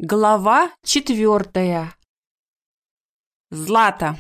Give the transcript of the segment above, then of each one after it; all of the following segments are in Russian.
Глава 4. Злата.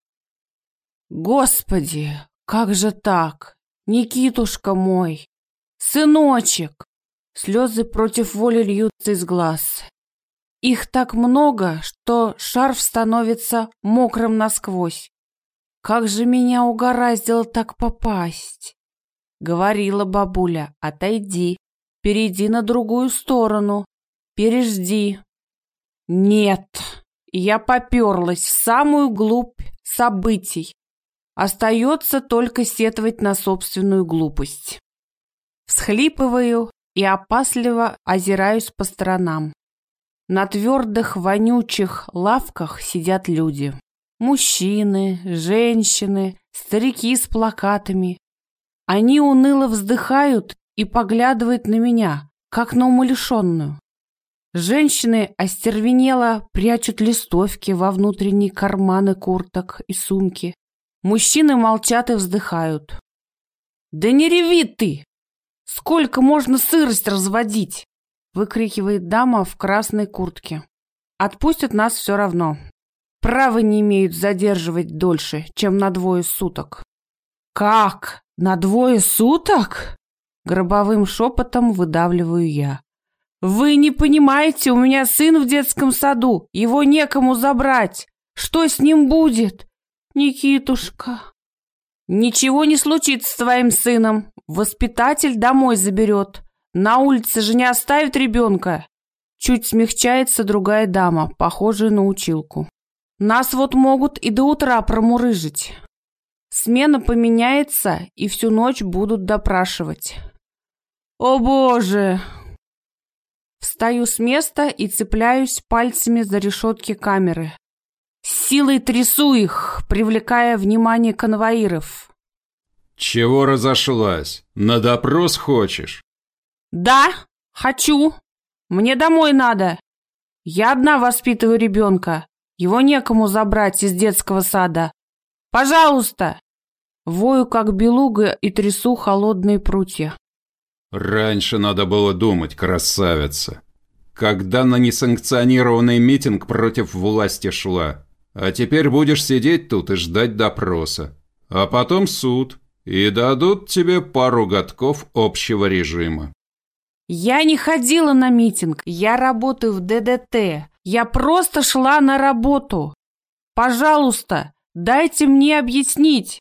Господи, как же так? Никитушка мой, сыночек. Слезы против воли льются из глаз. Их так много, что шарф становится мокрым насквозь. Как же меня угораздило так попасть? Говорила бабуля: отойди, перейди на другую сторону, пережди. Нет, я поперлась в самую глубь событий. Остается только сетовать на собственную глупость. Всхлипываю и опасливо озираюсь по сторонам. На твердых, вонючих лавках сидят люди. Мужчины, женщины, старики с плакатами. Они уныло вздыхают и поглядывают на меня, как на умалишенную. Женщины остервенело прячут листовки во внутренние карманы курток и сумки. Мужчины молчат и вздыхают. «Да не реви ты! Сколько можно сырость разводить?» Выкрикивает дама в красной куртке. Отпустят нас все равно. Права не имеют задерживать дольше, чем на 2 суток. «Как? На 2 суток?» Гробовым шепотом выдавливаю я. «Вы не понимаете, у меня сын в детском саду, его некому забрать. Что с ним будет, Никитушка?» «Ничего не случится с твоим сыном. Воспитатель домой заберет. На улице же не оставит ребенка». Чуть смягчается другая дама, похожая на училку. «Нас вот могут и до утра промурыжить. Смена поменяется, и всю ночь будут допрашивать». «О боже!» Встаю с места и цепляюсь пальцами за решетки камеры. С силой трясу их, привлекая внимание конвоиров. «Чего разошлась? На допрос хочешь?» «Да, хочу. Мне домой надо. Я одна воспитываю ребенка. Его некому забрать из детского сада. Пожалуйста!» Вою, как белуга, и трясу холодные прутья. «Раньше надо было думать, красавица. Когда на несанкционированный митинг против власти шла. А теперь будешь сидеть тут и ждать допроса. А потом суд. И дадут тебе пару годков общего режима». «Я не ходила на митинг. Я работаю в ДДТ. Я просто шла на работу. Пожалуйста, дайте мне объяснить».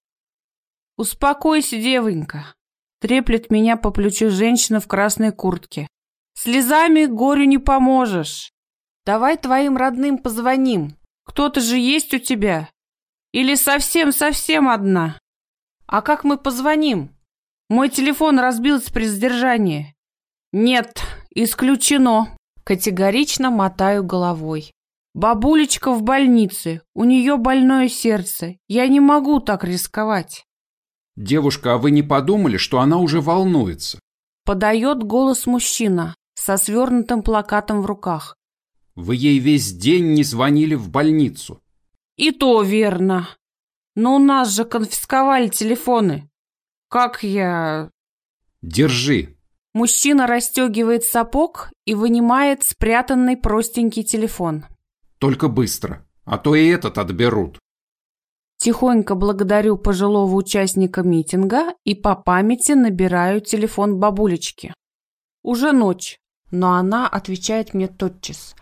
«Успокойся, девонька», — треплет меня по плечу женщина в красной куртке. «Слезами горю не поможешь. Давай твоим родным позвоним. Кто-то же есть у тебя? Или совсем-совсем одна? А как мы позвоним? Мой телефон разбился при задержании». «Нет, исключено». Категорично мотаю головой. «Бабулечка в больнице, у нее больное сердце. Я не могу так рисковать». «Девушка, а вы не подумали, что она уже волнуется?» Подает голос мужчина со свернутым плакатом в руках. «Вы ей весь день не звонили в больницу». «И то верно. Но у нас же конфисковали телефоны. Как я...» «Держи». Мужчина расстегивает сапог и вынимает спрятанный простенький телефон. «Только быстро, а то и этот отберут». Тихонько благодарю пожилого участника митинга и по памяти набираю телефон бабулечки. Уже ночь, но она отвечает мне тотчас.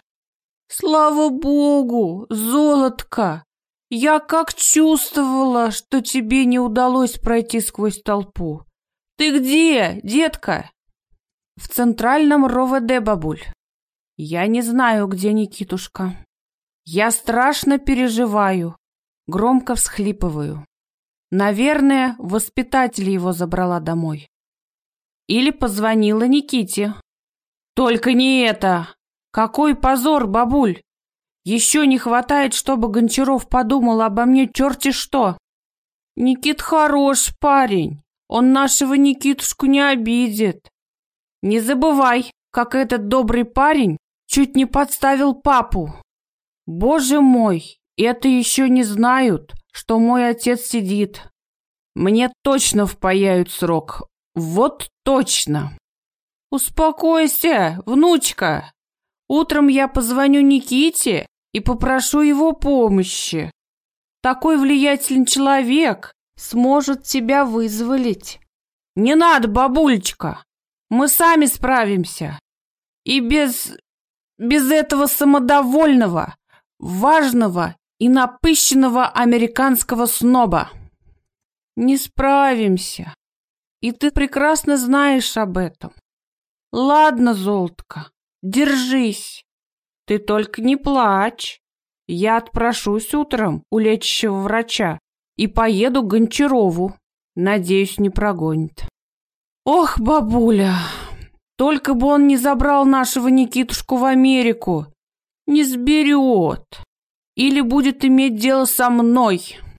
«Слава Богу, золотко! Я как чувствовала, что тебе не удалось пройти сквозь толпу. Ты где, детка?» «В центральном РОВД, бабуль. Я не знаю, где Никитушка. Я страшно переживаю». Громко всхлипываю. Наверное, воспитатель его забрала домой. Или позвонила Никите. Только не это! Какой позор, бабуль! Еще не хватает, чтобы Гончаров подумал обо мне черти что. Никит хорош парень. Он нашего Никитушку не обидит. Не забывай, как этот добрый парень чуть не подставил папу. Боже мой! Это еще не знают, что мой отец сидит. Мне точно впаяют срок. Вот точно. Успокойся, внучка. Утром я позвоню Никите и попрошу его помощи. Такой влиятельный человек сможет тебя вызволить. Не надо, бабулечка, мы сами справимся. И без этого самодовольного, важного и напыщенного американского сноба. Не справимся. И ты прекрасно знаешь об этом. Ладно, золотко, держись. Ты только не плачь. Я отпрошусь утром у лечащего врача и поеду к Гончарову. Надеюсь, не прогонит. Ох, бабуля, только бы он не забрал нашего Никитушку в Америку. Не сберет. Или будет иметь дело со мной.